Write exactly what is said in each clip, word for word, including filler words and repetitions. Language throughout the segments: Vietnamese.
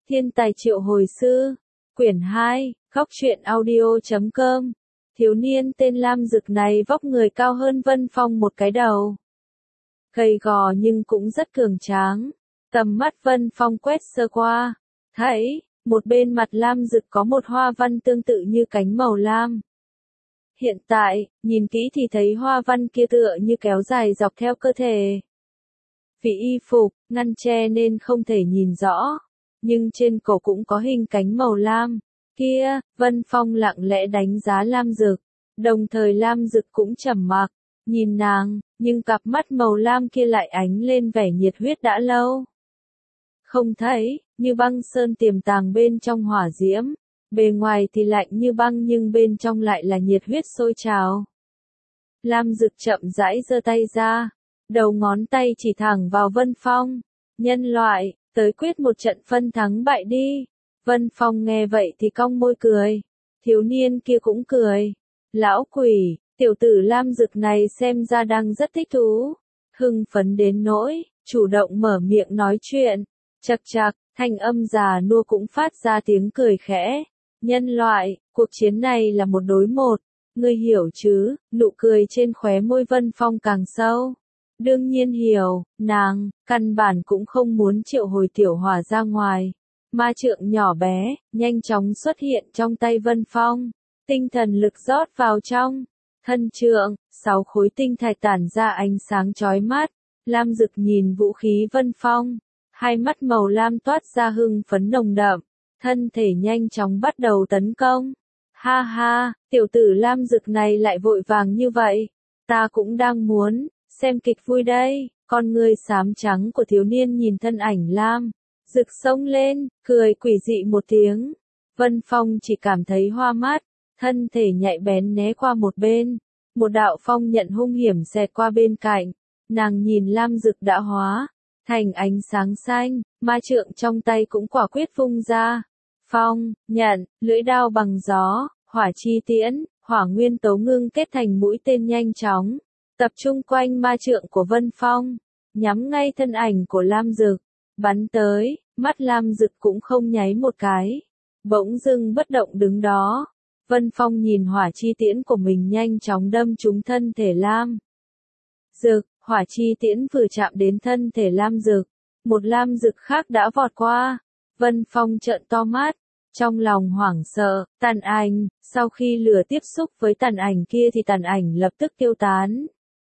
Thiên tài triệu hồi sư, quyển hai, khóc truyện audio chấm com. Thiếu niên tên Lam Dực này vóc người cao hơn Vân Phong một cái đầu. Gầy gò nhưng cũng rất cường tráng. Tầm mắt Vân Phong quét sơ qua, thấy, một bên mặt Lam Dực có một hoa văn tương tự như cánh màu lam. Hiện tại, nhìn kỹ thì thấy hoa văn kia tựa như kéo dài dọc theo cơ thể. Vì y phục, ngăn che nên không thể nhìn rõ, nhưng trên cổ cũng có hình cánh màu lam. Kia, Vân Phong lặng lẽ đánh giá Lam Dực, đồng thời Lam Dực cũng trầm mặc, nhìn nàng, nhưng cặp mắt màu lam kia lại ánh lên vẻ nhiệt huyết đã lâu không thấy, như băng sơn tiềm tàng bên trong hỏa diễm, bề ngoài thì lạnh như băng nhưng bên trong lại là nhiệt huyết sôi trào. Lam Dực chậm rãi giơ tay ra, đầu ngón tay chỉ thẳng vào Vân Phong. Nhân loại, tới quyết một trận phân thắng bại đi. Vân Phong nghe vậy thì cong môi cười. Thiếu niên kia cũng cười. Lão quỷ, tiểu tử Lam Dực này xem ra đang rất thích thú. Hưng phấn đến nỗi, chủ động mở miệng nói chuyện. Chậc chậc, thanh âm già nua cũng phát ra tiếng cười khẽ. Nhân loại, cuộc chiến này là một đối một. Ngươi hiểu chứ? Nụ cười trên khóe môi Vân Phong càng sâu. Đương nhiên hiểu, nàng, căn bản cũng không muốn triệu hồi tiểu hỏa ra ngoài. Ma trượng nhỏ bé, nhanh chóng xuất hiện trong tay Vân Phong. Tinh thần lực rót vào trong. Thân trượng, sáu khối tinh thạch tản ra ánh sáng chói mắt. Lam Dực nhìn vũ khí Vân Phong. Hai mắt màu lam toát ra hưng phấn nồng đậm. Thân thể nhanh chóng bắt đầu tấn công. Ha ha, tiểu tử Lam Dực này lại vội vàng như vậy. Ta cũng đang muốn xem kịch vui đây. Con người xám trắng của thiếu niên nhìn thân ảnh Lam Dực xông lên, cười quỷ dị một tiếng. Vân Phong chỉ cảm thấy hoa mắt, thân thể nhạy bén né qua một bên. Một đạo phong nhận hung hiểm xẹt qua bên cạnh. Nàng nhìn Lam Dực đã hóa thành ánh sáng xanh, ma trượng trong tay cũng quả quyết vung ra. Phong, nhận, lưỡi đao bằng gió, hỏa chi tiễn, hỏa nguyên tố ngưng kết thành mũi tên nhanh chóng, tập trung quanh ma trượng của Vân Phong, nhắm ngay thân ảnh của Lam Dực, bắn tới, mắt Lam Dực cũng không nháy một cái, bỗng dưng bất động đứng đó. Vân Phong nhìn hỏa chi tiễn của mình nhanh chóng đâm trúng thân thể Lam Dực, hỏa chi tiễn vừa chạm đến thân thể Lam Dực, một Lam Dực khác đã vọt qua. Vân Phong trợn to mắt, trong lòng hoảng sợ. Tàn ảnh, sau khi lửa tiếp xúc với tàn ảnh kia thì tàn ảnh lập tức tiêu tán.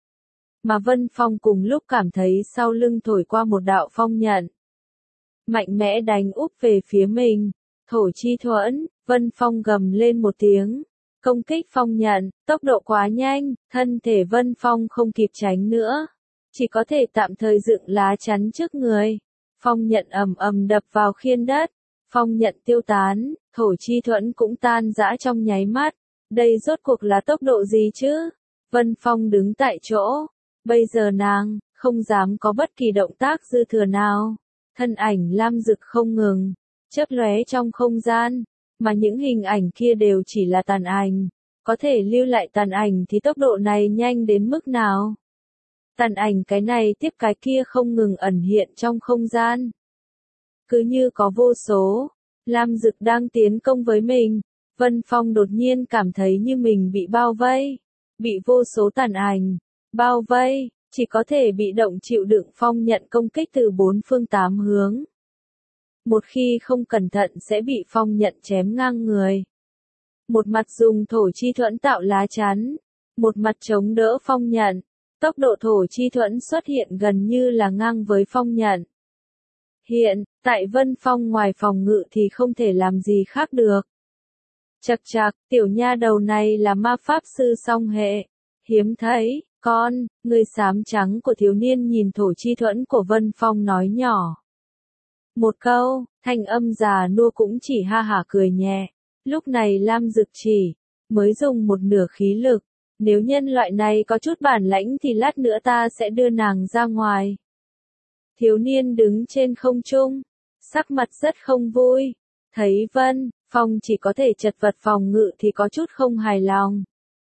Mà Vân Phong cùng lúc cảm thấy sau lưng thổi qua một đạo phong nhận. Mạnh mẽ đánh úp về phía mình. Thổ chi thuẫn, Vân Phong gầm lên một tiếng. Công kích phong nhận, tốc độ quá nhanh, thân thể Vân Phong không kịp tránh nữa. Chỉ có thể tạm thời dựng lá chắn trước người. Phong nhận ầm ầm đập vào khiên đất. Phong nhận tiêu tán, thổ chi thuẫn cũng tan rã trong nháy mắt. Đây rốt cuộc là tốc độ gì chứ? Vân Phong đứng tại chỗ. Bây giờ nàng, không dám có bất kỳ động tác dư thừa nào. Thân ảnh Lam Dực không ngừng, chớp lóe trong không gian. Mà những hình ảnh kia đều chỉ là tàn ảnh. Có thể lưu lại tàn ảnh thì tốc độ này nhanh đến mức nào? Tàn ảnh cái này tiếp cái kia không ngừng ẩn hiện trong không gian. Cứ như có vô số, Lam Dực đang tiến công với mình. Vân Phong đột nhiên cảm thấy như mình bị bao vây. Bị vô số tàn ảnh bao vây, chỉ có thể bị động chịu đựng phong nhận công kích từ bốn phương tám hướng. Một khi không cẩn thận sẽ bị phong nhận chém ngang người. Một mặt dùng thổ chi thuẫn tạo lá chắn, một mặt chống đỡ phong nhận. Tốc độ thổ chi thuẫn xuất hiện gần như là ngang với phong nhận. Hiện, tại Vân Phong ngoài phòng ngự thì không thể làm gì khác được. Chậc chậc, tiểu nha đầu này là ma pháp sư song hệ. Hiếm thấy, con, người xám trắng của thiếu niên nhìn thổ chi thuẫn của Vân Phong nói nhỏ. Một câu, thanh âm già nua cũng chỉ ha hả cười nhẹ. Lúc này Lam Dực chỉ mới dùng một nửa khí lực. Nếu nhân loại này có chút bản lãnh thì lát nữa ta sẽ đưa nàng ra ngoài. Thiếu niên đứng trên không trung, sắc mặt rất không vui. Thấy Vân Phong chỉ có thể chật vật phòng ngự thì có chút không hài lòng.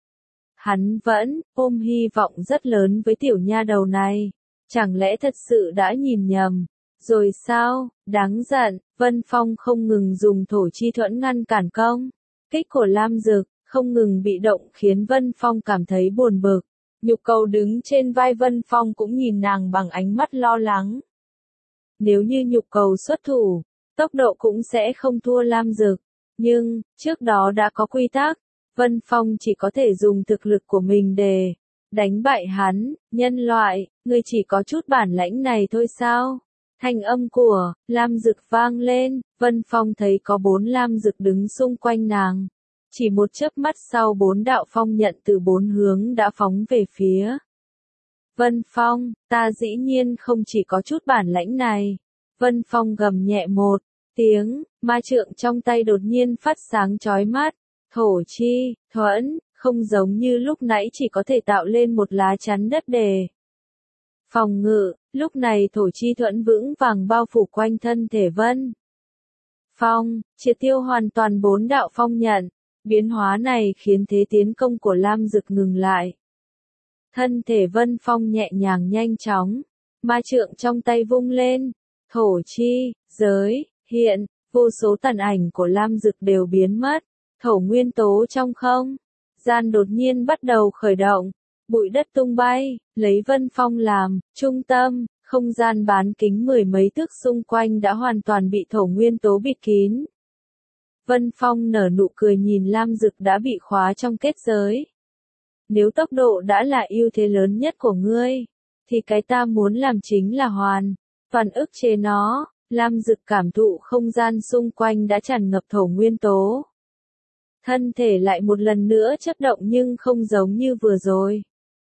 Hắn vẫn ôm hy vọng rất lớn với tiểu nha đầu này. Chẳng lẽ thật sự đã nhìn nhầm? Rồi sao, đáng giận, Vân Phong không ngừng dùng thổ chi thuẫn ngăn cản công kích của Lam Dực, không ngừng bị động khiến Vân Phong cảm thấy buồn bực. Nhục Cầu đứng trên vai Vân Phong cũng nhìn nàng bằng ánh mắt lo lắng. Nếu như Nhục Cầu xuất thủ, tốc độ cũng sẽ không thua Lam Dực. Nhưng, trước đó đã có quy tắc, Vân Phong chỉ có thể dùng thực lực của mình để đánh bại hắn. Nhân loại, ngươi chỉ có chút bản lãnh này thôi sao? Thanh âm của Lam Dực vang lên, Vân Phong thấy có bốn Lam Dực đứng xung quanh nàng. Chỉ một chớp mắt sau bốn đạo phong nhận từ bốn hướng đã phóng về phía Vân Phong. Ta dĩ nhiên không chỉ có chút bản lãnh này. Vân Phong gầm nhẹ một tiếng, ma trượng trong tay đột nhiên phát sáng chói mắt. Thổ chi thuẫn, không giống như lúc nãy chỉ có thể tạo lên một lá chắn đất để phòng ngự, lúc này thổ chi thuẫn vững vàng bao phủ quanh thân thể Vân Phong, triệt tiêu hoàn toàn bốn đạo phong nhận. Biến hóa này khiến thế tiến công của Lam Dực ngừng lại. Thân thể Vân Phong nhẹ nhàng nhanh chóng, ma trượng trong tay vung lên, thổ chi, giới, hiện, vô số tàn ảnh của Lam Dực đều biến mất. Thổ nguyên tố trong không gian đột nhiên bắt đầu khởi động, bụi đất tung bay, lấy Vân Phong làm trung tâm, không gian bán kính mười mấy thước xung quanh đã hoàn toàn bị thổ nguyên tố bịt kín. Vân Phong nở nụ cười nhìn Lam Dực đã bị khóa trong kết giới. Nếu tốc độ đã là ưu thế lớn nhất của ngươi, thì cái ta muốn làm chính là hoàn toàn ức chế nó. Lam Dực cảm thụ không gian xung quanh đã tràn ngập thổ nguyên tố. Thân thể lại một lần nữa chớp động nhưng không giống như vừa rồi.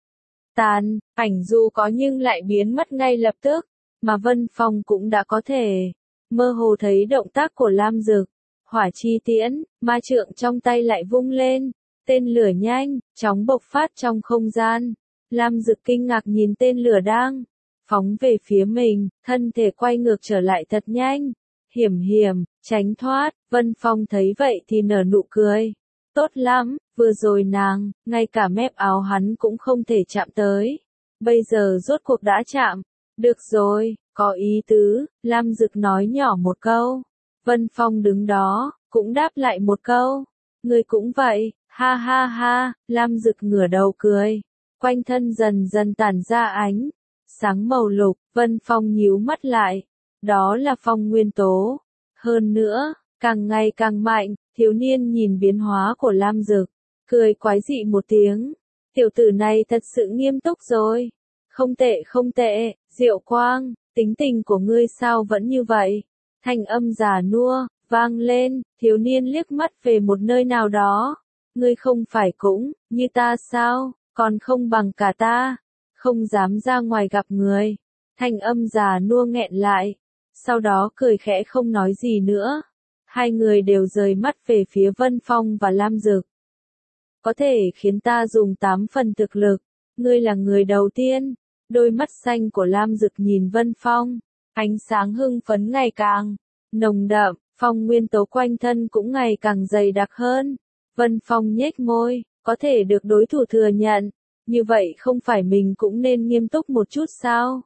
Tàn, ảnh dù có nhưng lại biến mất ngay lập tức, mà Vân Phong cũng đã có thể mơ hồ thấy động tác của Lam Dực. Hỏa chi tiễn, ma trượng trong tay lại vung lên, tên lửa nhanh, chóng bộc phát trong không gian. Lam Dực kinh ngạc nhìn tên lửa đang phóng về phía mình, thân thể quay ngược trở lại thật nhanh. Hiểm hiểm, tránh thoát, Vân Phong thấy vậy thì nở nụ cười. Tốt lắm, vừa rồi nàng, ngay cả mép áo hắn cũng không thể chạm tới. Bây giờ rốt cuộc đã chạm. Được rồi, có ý tứ, Lam Dực nói nhỏ một câu. Vân Phong đứng đó, cũng đáp lại một câu. Người cũng vậy, ha ha ha, Lam Dực ngửa đầu cười. Quanh thân dần dần tản ra ánh sáng màu lục, Vân Phong nhíu mắt lại. Đó là phong nguyên tố. Hơn nữa, càng ngày càng mạnh, thiếu niên nhìn biến hóa của Lam Dực, cười quái dị một tiếng. Tiểu tử này thật sự nghiêm túc rồi. Không tệ không tệ, Diệu Quang, tính tình của ngươi sao vẫn như vậy? Thanh âm già nua vang lên, thiếu niên liếc mắt về một nơi nào đó. Ngươi không phải cũng như ta sao, còn không bằng cả ta, không dám ra ngoài gặp người. Thanh âm già nua nghẹn lại, sau đó cười khẽ không nói gì nữa. Hai người đều rời mắt về phía Vân Phong và Lam Dực. Có thể khiến ta dùng tám phần thực lực, ngươi là người đầu tiên. Đôi mắt xanh của Lam Dực nhìn Vân Phong, ánh sáng hưng phấn ngày càng nồng đậm, phong nguyên tố quanh thân cũng ngày càng dày đặc hơn. Vân Phong nhếch môi, có thể được đối thủ thừa nhận, như vậy không phải mình cũng nên nghiêm túc một chút sao?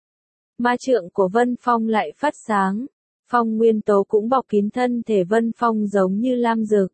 Ma trượng của Vân Phong lại phát sáng, phong nguyên tố cũng bọc kín thân thể Vân Phong giống như Lam Dực.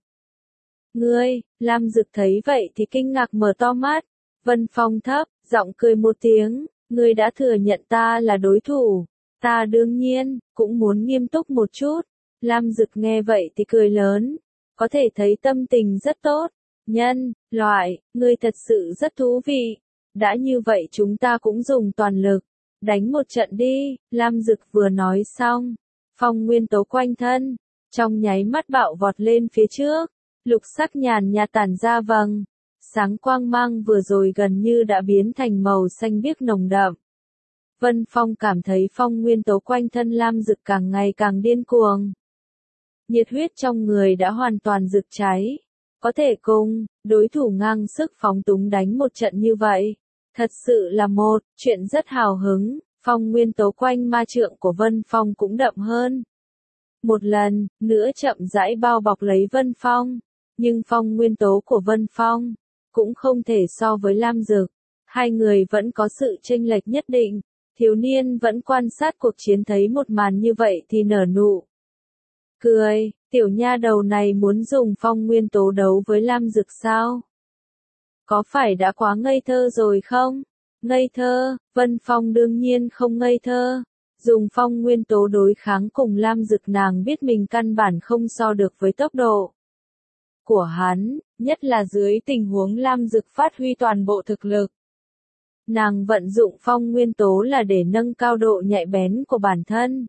Ngươi, Lam Dực thấy vậy thì kinh ngạc mở to mắt. Vân Phong thấp giọng cười một tiếng, ngươi đã thừa nhận ta là đối thủ, ta đương nhiên cũng muốn nghiêm túc một chút. Lam Dực nghe vậy thì cười lớn, có thể thấy tâm tình rất tốt. Nhân loại, ngươi thật sự rất thú vị. Đã như vậy chúng ta cũng dùng toàn lực đánh một trận đi. Lam Dực vừa nói xong, phong nguyên tố quanh thân trong nháy mắt bạo vọt lên phía trước, lục sắc nhàn nhạt tản ra vầng sáng quang mang vừa rồi gần như đã biến thành màu xanh biếc nồng đậm. Vân Phong cảm thấy phong nguyên tố quanh thân Lam Dực càng ngày càng điên cuồng. Nhiệt huyết trong người đã hoàn toàn rực cháy. Có thể cùng đối thủ ngang sức phóng túng đánh một trận như vậy, thật sự là một chuyện rất hào hứng. Phong nguyên tố quanh ma trượng của Vân Phong cũng đậm hơn. Một lần nữa chậm rãi bao bọc lấy Vân Phong, nhưng phong nguyên tố của Vân Phong cũng không thể so với Lam Dực. Hai người vẫn có sự chênh lệch nhất định. Thiếu niên vẫn quan sát cuộc chiến thấy một màn như vậy thì nở nụ cười, tiểu nha đầu này muốn dùng phong nguyên tố đấu với Lam Dực sao? Có phải đã quá ngây thơ rồi không? Ngây thơ, Vân Phong đương nhiên không ngây thơ. Dùng phong nguyên tố đối kháng cùng Lam Dực nàng biết mình căn bản không so được với tốc độ của hắn, nhất là dưới tình huống Lam Dực phát huy toàn bộ thực lực. Nàng vận dụng phong nguyên tố là để nâng cao độ nhạy bén của bản thân.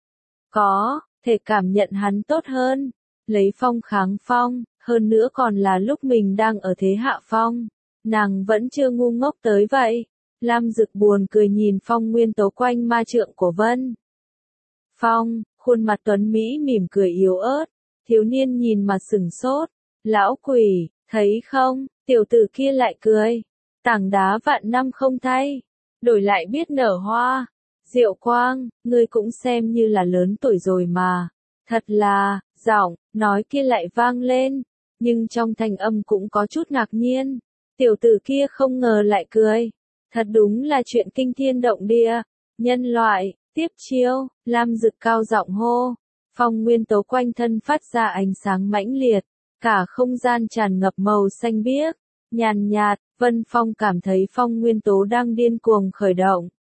Có thể cảm nhận hắn tốt hơn, lấy phong kháng phong, hơn nữa còn là lúc mình đang ở thế hạ phong. Nàng vẫn chưa ngu ngốc tới vậy. Lam Dực buồn cười nhìn phong nguyên tố quanh ma trượng của Vân Phong, khuôn mặt tuấn Mỹ mỉm cười yếu ớt. Thiếu niên nhìn mà sửng sốt. Lão quỷ, thấy không, tiểu tử kia lại cười. Tảng đá vạn năm không thay, đổi lại biết nở hoa. Diệu Quang, ngươi cũng xem như là lớn tuổi rồi mà. Thật là, giọng nói kia lại vang lên, nhưng trong thanh âm cũng có chút ngạc nhiên. Tiểu tử kia không ngờ lại cười. Thật đúng là chuyện kinh thiên động địa. Nhân loại, tiếp chiêu, Lam Dực cao giọng hô. Phong nguyên tố quanh thân phát ra ánh sáng mãnh liệt, cả không gian tràn ngập màu xanh biếc, nhàn nhạt. Vân Phong cảm thấy phong nguyên tố đang điên cuồng khởi động.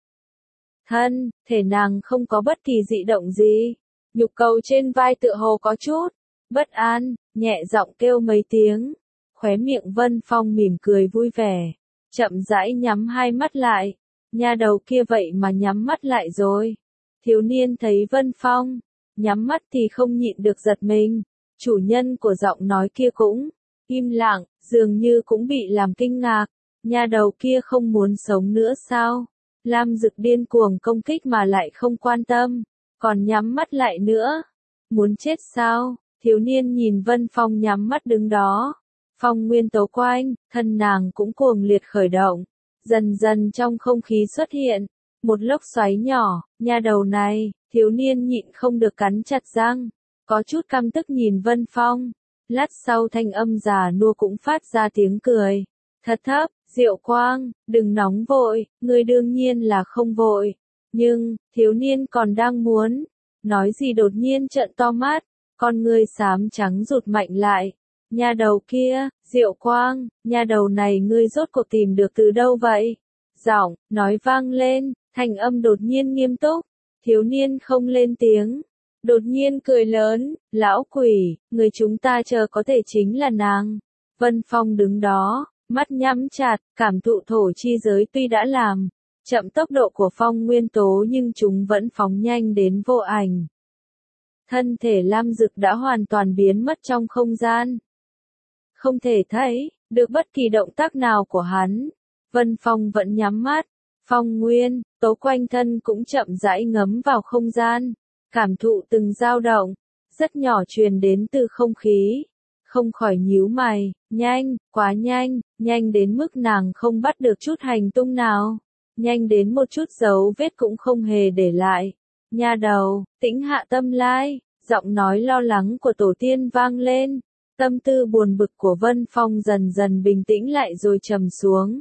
Thân, thể nàng không có bất kỳ dị động gì. Nhục cầu trên vai tựa hồ có chút bất an, nhẹ giọng kêu mấy tiếng. Khóe miệng Vân Phong mỉm cười vui vẻ, chậm rãi nhắm hai mắt lại. Nha đầu kia vậy mà nhắm mắt lại rồi. Thiếu niên thấy Vân Phong nhắm mắt thì không nhịn được giật mình. Chủ nhân của giọng nói kia cũng im lặng, dường như cũng bị làm kinh ngạc. Nha đầu kia không muốn sống nữa sao? Lam Dực điên cuồng công kích mà lại không quan tâm, còn nhắm mắt lại nữa. Muốn chết sao? Thiếu niên nhìn Vân Phong nhắm mắt đứng đó. Phong nguyên tố quanh, thân nàng cũng cuồng liệt khởi động. Dần dần trong không khí xuất hiện một lốc xoáy nhỏ. Nha đầu này, thiếu niên nhịn không được cắn chặt răng, có chút căm tức nhìn Vân Phong. Lát sau thanh âm già nua cũng phát ra tiếng cười. Thật thấp, Diệu Quang, đừng nóng vội, ngươi đương nhiên là không vội. Nhưng, thiếu niên còn đang muốn nói gì đột nhiên trợn to mắt, con ngươi xám trắng rụt mạnh lại. Nha đầu kia, Diệu Quang, nha đầu này ngươi rốt cuộc tìm được từ đâu vậy? Giọng nói vang lên, thanh âm đột nhiên nghiêm túc. Thiếu niên không lên tiếng, đột nhiên cười lớn. Lão quỷ, người chúng ta chờ có thể chính là nàng. Vân Phong đứng đó, mắt nhắm chặt, cảm thụ thổ chi giới tuy đã làm chậm tốc độ của phong nguyên tố nhưng chúng vẫn phóng nhanh đến vô ảnh. Thân thể Lam Dực đã hoàn toàn biến mất trong không gian. Không thể thấy được bất kỳ động tác nào của hắn. Vân Phong vẫn nhắm mắt. Phong nguyên tố quanh thân cũng chậm rãi ngấm vào không gian, cảm thụ từng dao động rất nhỏ truyền đến từ không khí. Không khỏi nhíu mày, nhanh, quá nhanh, nhanh đến mức nàng không bắt được chút hành tung nào, nhanh đến một chút dấu vết cũng không hề để lại. Nha đầu, tĩnh hạ tâm lai, giọng nói lo lắng của tổ tiên vang lên. Tâm tư buồn bực của Vân Phong dần dần bình tĩnh lại rồi trầm xuống.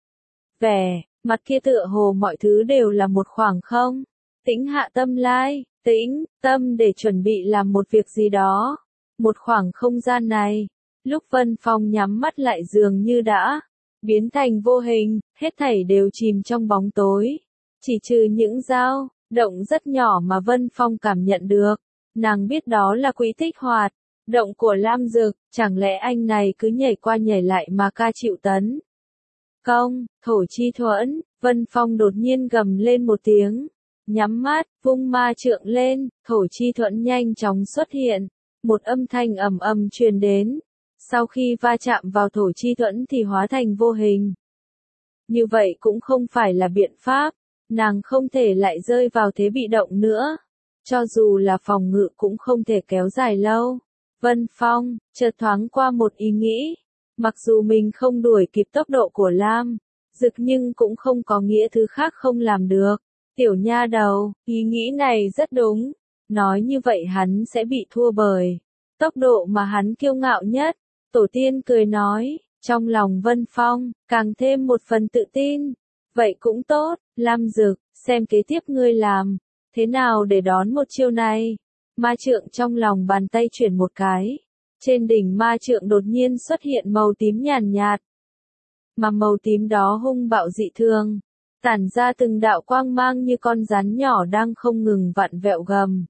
Vẻ mặt kia tựa hồ mọi thứ đều là một khoảng không. Tĩnh hạ tâm lai, tĩnh tâm để chuẩn bị làm một việc gì đó. Một khoảng không gian này, lúc Vân Phong nhắm mắt lại dường như đã biến thành vô hình, hết thảy đều chìm trong bóng tối. Chỉ trừ những dao động rất nhỏ mà Vân Phong cảm nhận được. Nàng biết đó là quỹ tích hoạt động của Lam Dực, chẳng lẽ anh này cứ nhảy qua nhảy lại mà ca chịu tấn công. Thổ chi thuẫn, Vân Phong đột nhiên gầm lên một tiếng, nhắm mắt, vung ma trượng lên, thổ chi thuẫn nhanh chóng xuất hiện. Một âm thanh ầm ầm truyền đến. Sau khi va chạm vào thổ chi thuẫn thì hóa thành vô hình. Như vậy cũng không phải là biện pháp. Nàng không thể lại rơi vào thế bị động nữa. Cho dù là phòng ngự cũng không thể kéo dài lâu. Vân Phong chợt thoáng qua một ý nghĩ. Mặc dù mình không đuổi kịp tốc độ của Lam Dực nhưng cũng không có nghĩa thứ khác không làm được. Tiểu nha đầu, ý nghĩ này rất đúng. Nói như vậy hắn sẽ bị thua bởi tốc độ mà hắn kiêu ngạo nhất. Tổ tiên cười nói, trong lòng Vân Phong càng thêm một phần tự tin. Vậy cũng tốt, Lam Dực, xem kế tiếp ngươi làm thế nào để đón một chiêu này. Ma trượng trong lòng bàn tay chuyển một cái. Trên đỉnh ma trượng đột nhiên xuất hiện màu tím nhàn nhạt. Mà màu tím đó hung bạo dị thường. Tản ra từng đạo quang mang như con rắn nhỏ đang không ngừng vặn vẹo gầm.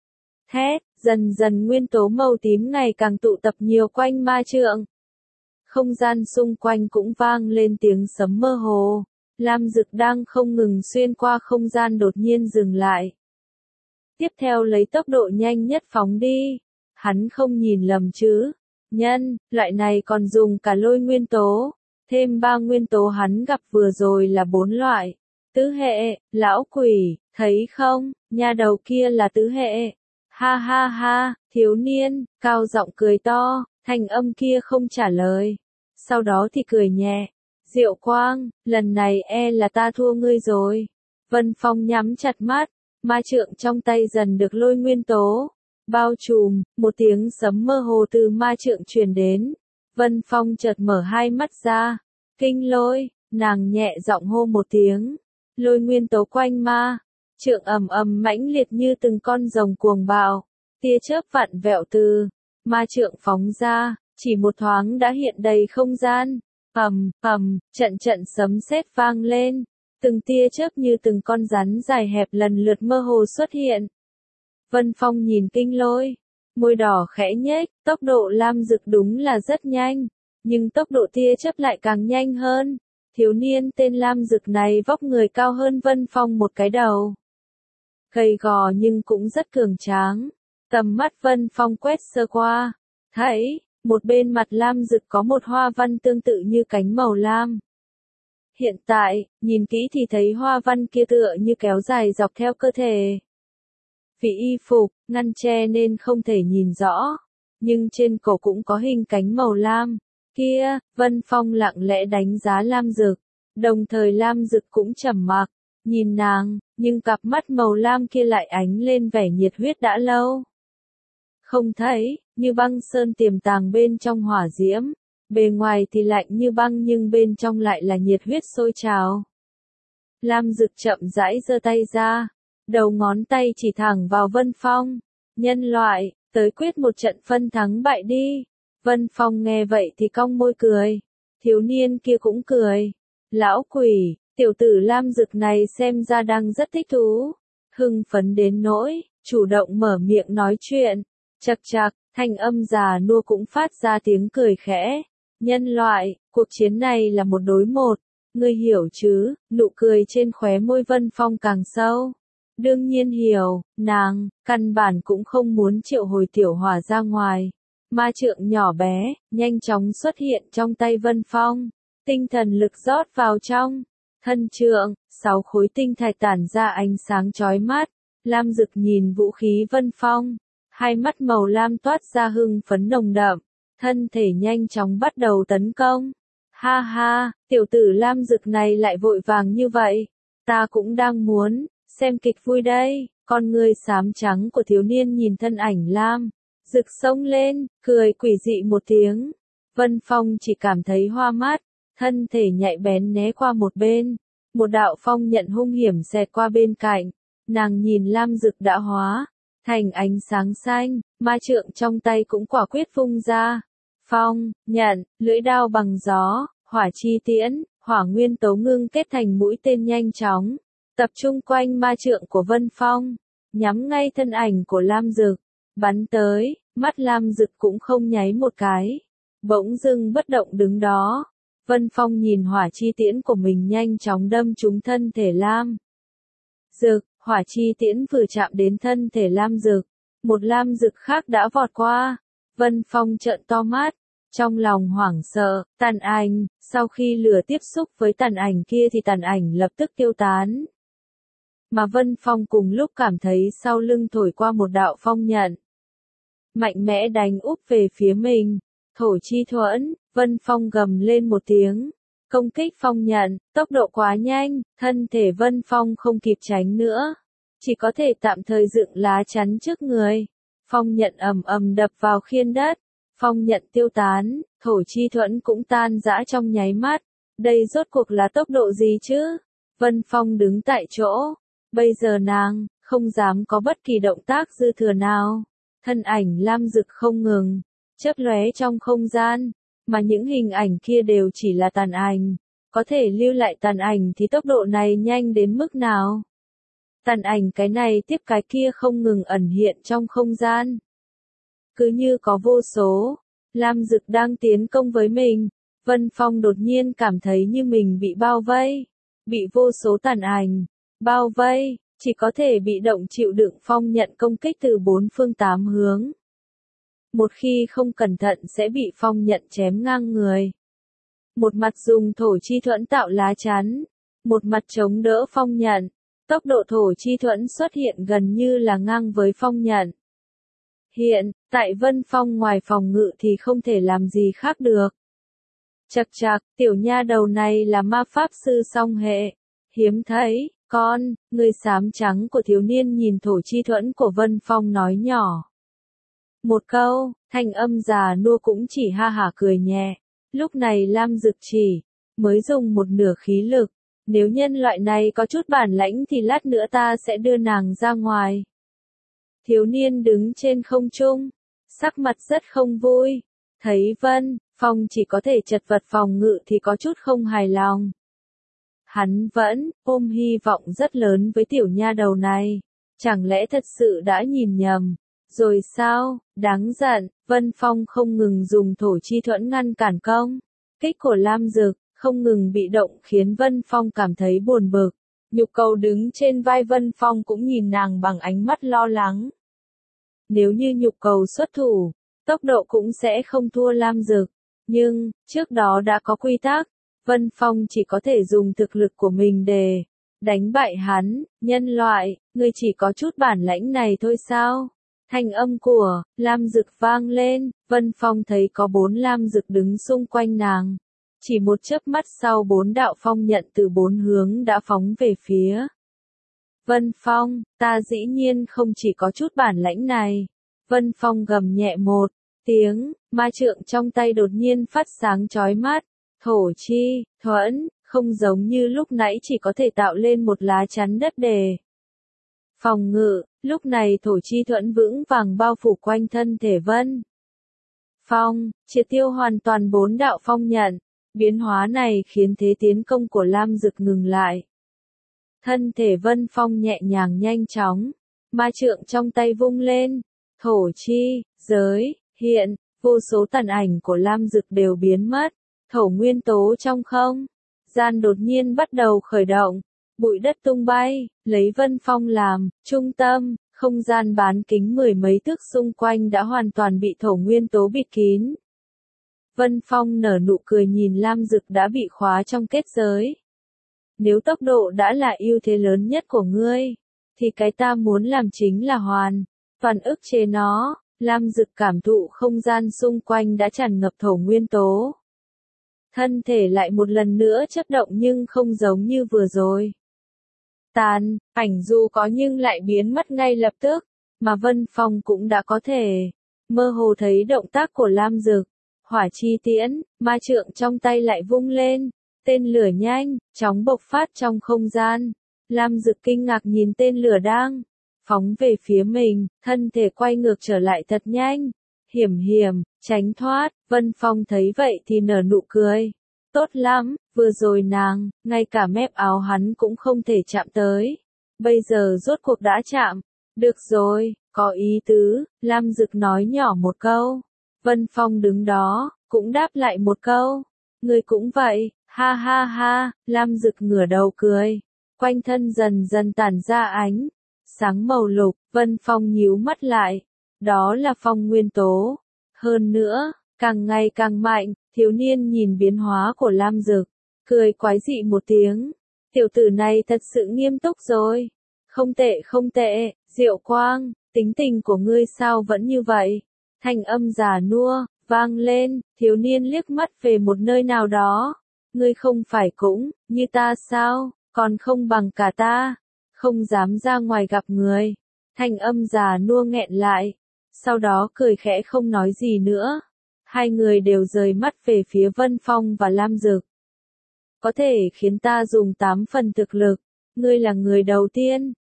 Thét, dần dần nguyên tố màu tím ngày càng tụ tập nhiều quanh ma trượng. Không gian xung quanh cũng vang lên tiếng sấm mơ hồ. Lam Dực đang không ngừng xuyên qua không gian đột nhiên dừng lại. Tiếp theo lấy tốc độ nhanh nhất phóng đi. Hắn không nhìn lầm chứ. Nhân, loại này còn dùng cả lôi nguyên tố. Thêm ba nguyên tố hắn gặp vừa rồi là bốn loại. Tứ hệ, lão quỷ, thấy không, nhà đầu kia là tứ hệ. Ha ha ha, thiếu niên, cao giọng cười to, thanh âm kia không trả lời. Sau đó thì cười nhẹ. Diệu Quang, lần này e là ta thua ngươi rồi. Vân Phong nhắm chặt mắt, ma trượng trong tay dần được lôi nguyên tố. Bao trùm, một tiếng sấm mơ hồ từ ma trượng truyền đến. Vân Phong chợt mở hai mắt ra. Kinh lôi, nàng nhẹ giọng hô một tiếng. Lôi nguyên tố quanh ma. Trượng ầm ầm mãnh liệt như từng con rồng cuồng bạo. Tia chớp vặn vẹo từ ma trượng phóng ra, chỉ một thoáng đã hiện đầy không gian. Ầm, ầm, trận trận sấm sét vang lên. Từng tia chớp như từng con rắn dài hẹp lần lượt mơ hồ xuất hiện. Vân Phong nhìn kinh lôi, môi đỏ khẽ nhếch, tốc độ Lam Dực đúng là rất nhanh, nhưng tốc độ tia chớp lại càng nhanh hơn. Thiếu niên tên Lam Dực này vóc người cao hơn Vân Phong một cái đầu. Gầy gò nhưng cũng rất cường tráng. Tầm mắt Vân Phong quét sơ qua, thấy, một bên mặt Lam Dực có một hoa văn tương tự như cánh màu lam. Hiện tại, nhìn kỹ thì thấy hoa văn kia tựa như kéo dài dọc theo cơ thể. Vì y phục, ngăn che nên không thể nhìn rõ, nhưng trên cổ cũng có hình cánh màu lam. Kia, Vân Phong lặng lẽ đánh giá Lam Dực, đồng thời Lam Dực cũng trầm mặc, nhìn nàng, nhưng cặp mắt màu lam kia lại ánh lên vẻ nhiệt huyết đã lâu. Không thấy, như băng sơn tiềm tàng bên trong hỏa diễm, bề ngoài thì lạnh như băng nhưng bên trong lại là nhiệt huyết sôi trào. Lam Dực chậm rãi giơ tay ra, đầu ngón tay chỉ thẳng vào Vân Phong. Nhân loại, tới quyết một trận phân thắng bại đi. Vân Phong nghe vậy thì cong môi cười. Thiếu niên kia cũng cười. Lão quỷ, tiểu tử Lam Dực này xem ra đang rất thích thú. Hưng phấn đến nỗi, chủ động mở miệng nói chuyện. Chậc chậc, thanh âm già nua cũng phát ra tiếng cười khẽ. Nhân loại, cuộc chiến này là một đối một. Ngươi hiểu chứ? Nụ cười trên khóe môi Vân Phong càng sâu. Đương nhiên hiểu, nàng, căn bản cũng không muốn triệu hồi tiểu hỏa ra ngoài. Ma trượng nhỏ bé, nhanh chóng xuất hiện trong tay Vân Phong. Tinh thần lực rót vào trong. Thân trượng, sáu khối tinh thạch tản ra ánh sáng chói mắt. Lam Dực nhìn vũ khí Vân Phong. Hai mắt màu lam toát ra hưng phấn nồng đậm. Thân thể nhanh chóng bắt đầu tấn công. Ha ha, tiểu tử Lam Dực này lại vội vàng như vậy. Ta cũng đang muốn xem kịch vui đây. Con ngươi xám trắng của thiếu niên nhìn thân ảnh Lam Dực xông lên, cười quỷ dị một tiếng. Vân Phong chỉ cảm thấy hoa mắt, thân thể nhạy bén né qua một bên. Một đạo phong nhận hung hiểm xẹt qua bên cạnh. Nàng nhìn Lam Dực đã hóa thành ánh sáng xanh, ma trượng trong tay cũng quả quyết vung ra. Phong, nhận, lưỡi đao bằng gió, hỏa chi tiễn, hỏa nguyên tố ngưng kết thành mũi tên nhanh chóng, tập trung quanh ma trượng của Vân Phong, nhắm ngay thân ảnh của Lam Dực, bắn tới, mắt Lam Dực cũng không nháy một cái, bỗng dưng bất động đứng đó. Vân Phong nhìn hỏa chi tiễn của mình nhanh chóng đâm trúng thân thể Lam Dực, hỏa chi tiễn vừa chạm đến thân thể Lam Dực, một Lam Dực khác đã vọt qua. Vân Phong trợn to mắt, trong lòng hoảng sợ. Tàn ảnh, sau khi lửa tiếp xúc với tàn ảnh kia thì tàn ảnh lập tức tiêu tán. Mà Vân Phong cùng lúc cảm thấy sau lưng thổi qua một đạo phong nhận. Mạnh mẽ đánh úp về phía mình. Thổ chi thuẫn, Vân Phong gầm lên một tiếng. Công kích phong nhận, tốc độ quá nhanh, thân thể Vân Phong không kịp tránh nữa. Chỉ có thể tạm thời dựng lá chắn trước người. Phong nhận ầm ầm đập vào khiên đất. Phong nhận tiêu tán, thổ chi thuẫn cũng tan rã trong nháy mắt. Đây rốt cuộc là tốc độ gì chứ? Vân Phong đứng tại chỗ, Bây giờ nàng, không dám có bất kỳ động tác dư thừa nào. Thân ảnh lam dực không ngừng, chớp lóe trong không gian, mà những hình ảnh kia đều chỉ là tàn ảnh. Có thể lưu lại tàn ảnh thì tốc độ này nhanh đến mức nào? Tàn ảnh cái này tiếp cái kia không ngừng ẩn hiện trong không gian. Cứ như có vô số, lam dực đang tiến công với mình. Vân Phong đột nhiên cảm thấy như mình bị bao vây, bị vô số tàn ảnh bao vây, chỉ có thể bị động chịu đựng phong nhận công kích từ bốn phương tám hướng. Một khi không cẩn thận sẽ bị phong nhận chém ngang người. Một mặt dùng thổ chi thuẫn tạo lá chắn, một mặt chống đỡ phong nhận. Tốc độ thổ chi thuẫn xuất hiện gần như là ngang với phong nhận. Hiện, tại Vân Phong ngoài phòng ngự thì không thể làm gì khác được. Chậc chậc, tiểu nha đầu này là ma pháp sư song hệ. Hiếm thấy, con, người xám trắng của thiếu niên nhìn thổ chi thuẫn của Vân Phong nói nhỏ. Một câu, thanh âm già nua cũng chỉ ha hả cười nhẹ. Lúc này lam dực chỉ, mới dùng một nửa khí lực. Nếu nhân loại này có chút bản lãnh thì lát nữa ta sẽ đưa nàng ra ngoài. Thiếu niên đứng trên không trung, sắc mặt rất không vui. Thấy Vân Phong chỉ có thể chật vật phòng ngự thì có chút không hài lòng. Hắn vẫn ôm hy vọng rất lớn với tiểu nha đầu này. Chẳng lẽ thật sự đã nhìn nhầm? Rồi sao? Đáng giận, Vân Phong không ngừng dùng thổ chi thuẫn ngăn cản công kích của lam dực, không ngừng bị động khiến Vân Phong cảm thấy buồn bực. Nhục cầu đứng trên vai Vân Phong cũng nhìn nàng bằng ánh mắt lo lắng. Nếu như nhục cầu xuất thủ, tốc độ cũng sẽ không thua lam dực. Nhưng, trước đó đã có quy tắc, Vân Phong chỉ có thể dùng thực lực của mình để đánh bại hắn. Nhân loại, ngươi chỉ có chút bản lãnh này thôi sao? Thanh âm của lam dực vang lên, Vân Phong thấy có bốn lam dực đứng xung quanh nàng. Chỉ một chớp mắt sau bốn đạo phong nhận từ bốn hướng đã phóng về phía Vân Phong. Ta dĩ nhiên không chỉ có chút bản lãnh này. Vân Phong gầm nhẹ một tiếng, ma trượng trong tay đột nhiên phát sáng chói mắt. Thổ chi thuẫn, không giống như lúc nãy chỉ có thể tạo lên một lá chắn đất để phòng ngự. Lúc này thổ chi thuẫn vững vàng bao phủ quanh thân thể Vân Phong, triệt tiêu hoàn toàn bốn đạo phong nhận. Biến hóa này khiến thế tiến công của lam dực ngừng lại. Thân thể Vân Phong nhẹ nhàng nhanh chóng, ma trượng trong tay vung lên, thổ chi giới hiện, vô số tàn ảnh của lam dực đều biến mất. Thổ nguyên tố trong không gian đột nhiên bắt đầu khởi động, bụi đất tung bay, lấy Vân Phong làm trung tâm, không gian bán kính mười mấy thước xung quanh đã hoàn toàn bị thổ nguyên tố bịt kín. Vân Phong nở nụ cười nhìn lam dực đã bị khóa trong kết giới. Nếu tốc độ đã là ưu thế lớn nhất của ngươi, thì cái ta muốn làm chính là hoàn toàn ức chế nó. Lam dực cảm thụ không gian xung quanh đã tràn ngập thổ nguyên tố. Thân thể lại một lần nữa chớp động nhưng không giống như vừa rồi. Tàn ảnh dù có nhưng lại biến mất ngay lập tức, mà Vân Phong cũng đã có thể mơ hồ thấy động tác của lam dực. Hỏa chi tiễn, ma trượng trong tay lại vung lên, tên lửa nhanh, chóng bộc phát trong không gian. Lam dực kinh ngạc nhìn tên lửa đang phóng về phía mình, thân thể quay ngược trở lại thật nhanh. Hiểm hiểm, tránh thoát, Vân Phong thấy vậy thì nở nụ cười. Tốt lắm, vừa rồi nàng, ngay cả mép áo hắn cũng không thể chạm tới. Bây giờ rốt cuộc đã chạm. Được rồi, có ý tứ, Lam dực nói nhỏ một câu. Vân Phong đứng đó, cũng đáp lại một câu. Người cũng vậy, ha ha ha, lam dực ngửa đầu cười. Quanh thân dần dần tản ra ánh sáng màu lục, Vân Phong nhíu mắt lại. Đó là phong nguyên tố. Hơn nữa, càng ngày càng mạnh, thiếu niên nhìn biến hóa của lam dực, cười quái dị một tiếng. Tiểu tử này thật sự nghiêm túc rồi. Không tệ không tệ, Diệu Quang, tính tình của ngươi sao vẫn như vậy? Thanh âm già nua vang lên, thiếu niên liếc mắt về một nơi nào đó. Ngươi không phải cũng như ta sao, còn không bằng cả ta, không dám ra ngoài gặp người. Thanh âm già nua nghẹn lại, sau đó cười khẽ không nói gì nữa. Hai người đều rời mắt về phía Vân Phong và Lam Dực. Có thể khiến ta dùng tám phần thực lực, ngươi là người đầu tiên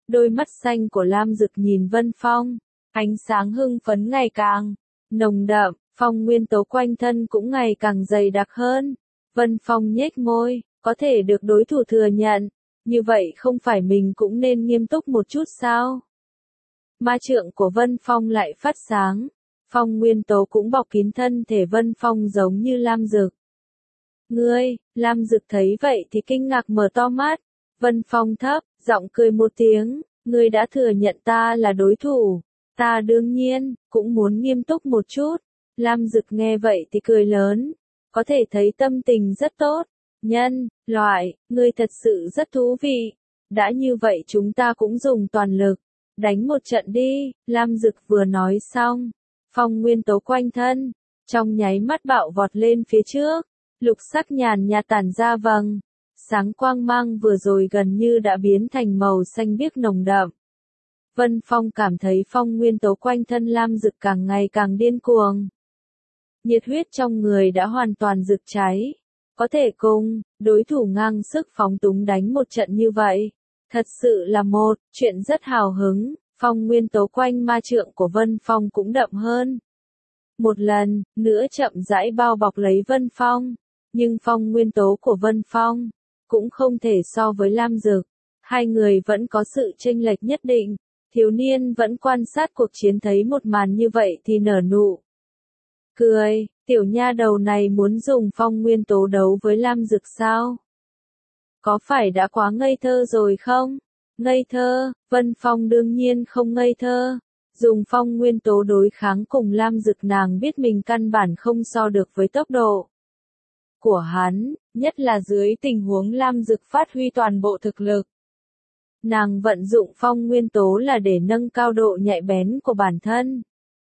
Đôi mắt xanh của Lam Dực nhìn Vân Phong, ánh sáng hưng phấn ngày càng nồng đậm, phong nguyên tố quanh thân cũng ngày càng dày đặc hơn. Vân Phong nhếch môi, có thể được đối thủ thừa nhận, như vậy không phải mình cũng nên nghiêm túc một chút sao? Ma trượng của Vân Phong lại phát sáng, phong nguyên tố cũng bọc kín thân thể Vân Phong giống như Lam Dực. Ngươi, Lam Dực thấy vậy thì kinh ngạc mở to mắt, Vân Phong thấp, giọng cười một tiếng, ngươi đã thừa nhận ta là đối thủ, ta đương nhiên, cũng muốn nghiêm túc một chút. Lam Dực nghe vậy thì cười lớn, có thể thấy tâm tình rất tốt, nhân, loại, ngươi thật sự rất thú vị, đã như vậy chúng ta cũng dùng toàn lực, đánh một trận đi. Lam Dực vừa nói xong, phong nguyên tố quanh thân, trong nháy mắt bạo vọt lên phía trước, lục sắc nhàn nhạt tản ra vầng sáng quang mang vừa rồi gần như đã biến thành màu xanh biếc nồng đậm. Vân Phong cảm thấy phong nguyên tố quanh thân Lam Dực càng ngày càng điên cuồng. Nhiệt huyết trong người đã hoàn toàn rực cháy, có thể cùng đối thủ ngang sức phóng túng đánh một trận như vậy, thật sự là một chuyện rất hào hứng. Phong nguyên tố quanh ma trượng của Vân Phong cũng đậm hơn. Một lần nữa chậm rãi bao bọc lấy Vân Phong, nhưng phong nguyên tố của Vân Phong cũng không thể so với Lam Dực, hai người vẫn có sự chênh lệch nhất định. Thiếu niên vẫn quan sát cuộc chiến thấy một màn như vậy thì nở nụ cười, tiểu nha đầu này muốn dùng phong nguyên tố đấu với Lam Dực sao? Có phải đã quá ngây thơ rồi không? Ngây thơ, Vân Phong đương nhiên không ngây thơ. Dùng phong nguyên tố đối kháng cùng Lam Dực nàng biết mình căn bản không so được với tốc độ của hắn, nhất là dưới tình huống Lam Dực phát huy toàn bộ thực lực. Nàng vận dụng phong nguyên tố là để nâng cao độ nhạy bén của bản thân.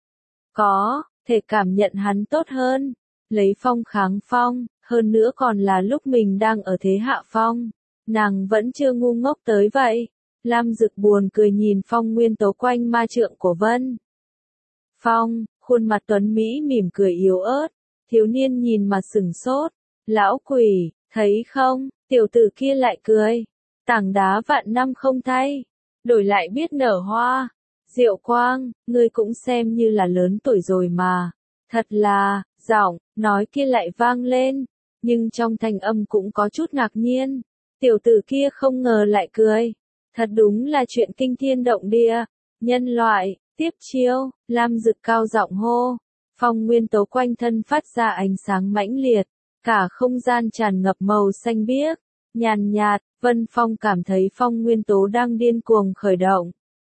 Có thể cảm nhận hắn tốt hơn, lấy phong kháng phong, hơn nữa còn là lúc mình đang ở thế hạ phong. Nàng vẫn chưa ngu ngốc tới vậy. Lam Dực buồn cười nhìn phong nguyên tố quanh ma trượng của Vân Phong, khuôn mặt tuấn Mỹ mỉm cười yếu ớt. Thiếu niên nhìn mà sửng sốt. Lão quỷ, thấy không, tiểu tử kia lại cười. Tảng đá vạn năm không thay, đổi lại biết nở hoa. Diệu Quang, ngươi cũng xem như là lớn tuổi rồi mà. Thật là, giọng nói kia lại vang lên, nhưng trong thanh âm cũng có chút ngạc nhiên. Tiểu tử kia không ngờ lại cười. Thật đúng là chuyện kinh thiên động địa. Nhân loại, tiếp chiêu, Lam Dực cao giọng hô. Phong nguyên tố quanh thân phát ra ánh sáng mãnh liệt, cả không gian tràn ngập màu xanh biếc, nhàn nhạt. Vân Phong cảm thấy phong nguyên tố đang điên cuồng khởi động.